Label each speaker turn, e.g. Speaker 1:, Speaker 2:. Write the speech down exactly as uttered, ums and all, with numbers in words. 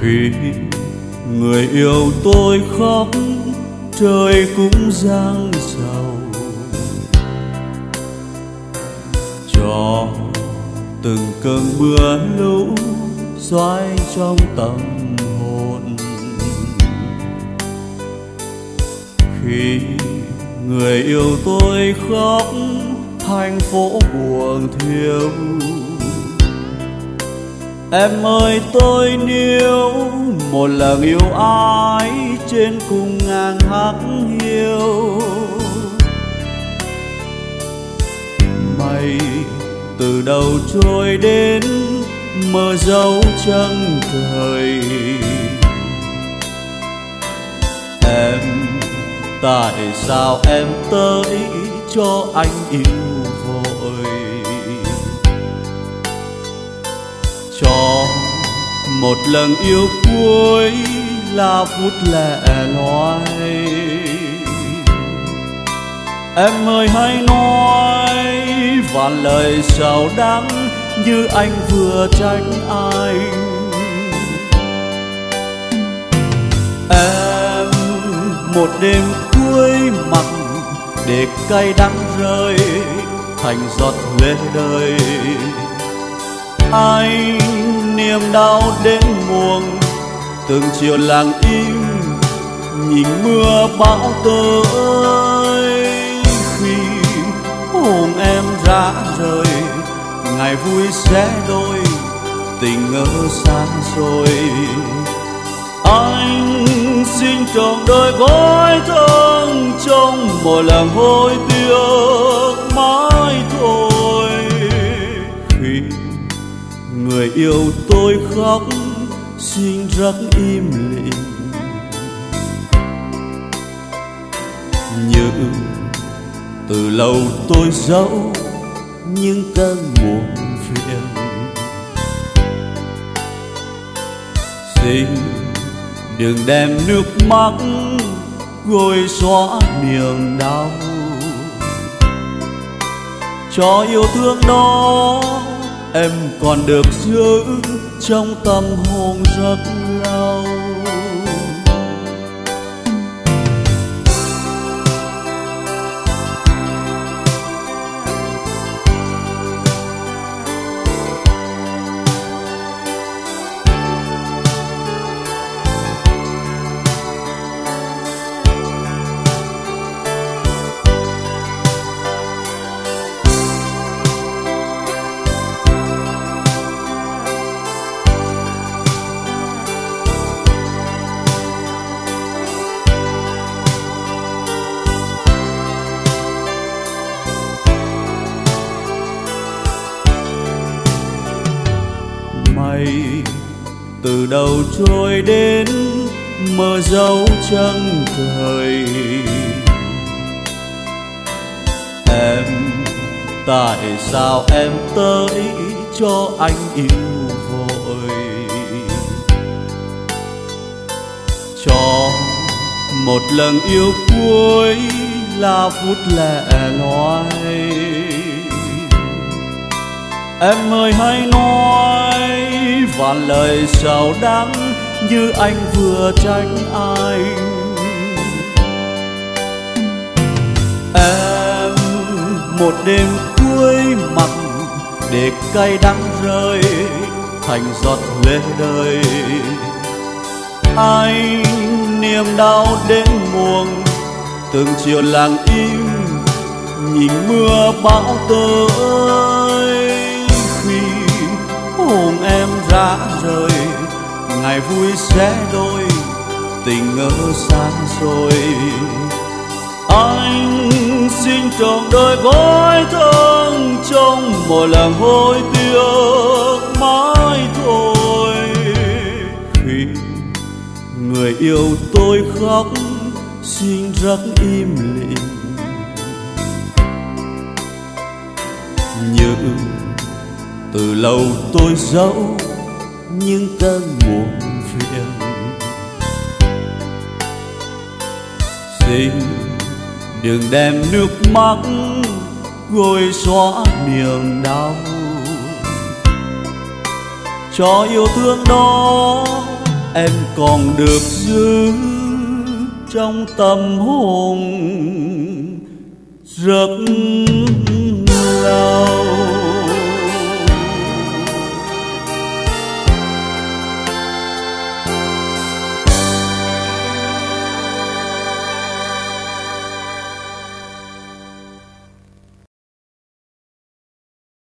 Speaker 1: Khi người yêu tôi khóc, trời cũng giang rào, cho từng cơn mưa lũ xoáy trong tâm hồn. Khi người yêu tôi khóc, thành phố buồn thiêu. Em ơi tôi níu một lần yêu ai trên cùng ngàn hắc hiu. Mây từ đầu trôi đến mờ dấu chân trời. Em tại sao em tới cho anh yêu vội, cho một lần yêu cuối là phút lẻ loi. Em ơi hãy nói vạn lời sầu đắng như anh vừa trách anh. Em một đêm cuối mặn để cay đắng rơi thành giọt lệ đời. Anh niềm đau đến muộn, từng chiều lặng im nhìn mưa bão tới. Khi hồn em rã rời, ngày vui sẽ đôi, tình ngỡ xa xôi. Anh xin trọn đời gói thân trong một lần hối tiếc mãi thôi. Khi người yêu tôi khóc, xin rất im lìm, như từ lâu tôi giấu những cơn muộn phiền. Xin đừng đem nước mắt gôi xóa niềm đau, cho yêu thương đó em còn được giữ trong tâm hồn rất lâu. Mây từ đầu trôi đến mờ dấu chân trời. Em tại sao em tới cho anh yêu vội, cho một lần yêu cuối là phút lẻ loi. Em ơi hãy nói vạn lời sầu đắng như anh vừa trách anh. Em một đêm cuối mặn để cay đắng rơi thành giọt lệ đời. Anh niềm đau đến muộn, từng chiều lặng im nhìn mưa bão tới. Khi hồn em rã rời, ngày vui sẽ đôi, tình ngỡ xa xôi. Anh xin trọn đời gói thân trong một lần hối tiếc mãi thôi. Khi người yêu tôi khóc, xin rất im lìm, như từ lâu tôi giấu những cơn muộn phiền. Xin đừng đem nước mắt gôi xóa niềm đau, cho yêu thương đó em còn được giữ trong tâm hồn rất lâu.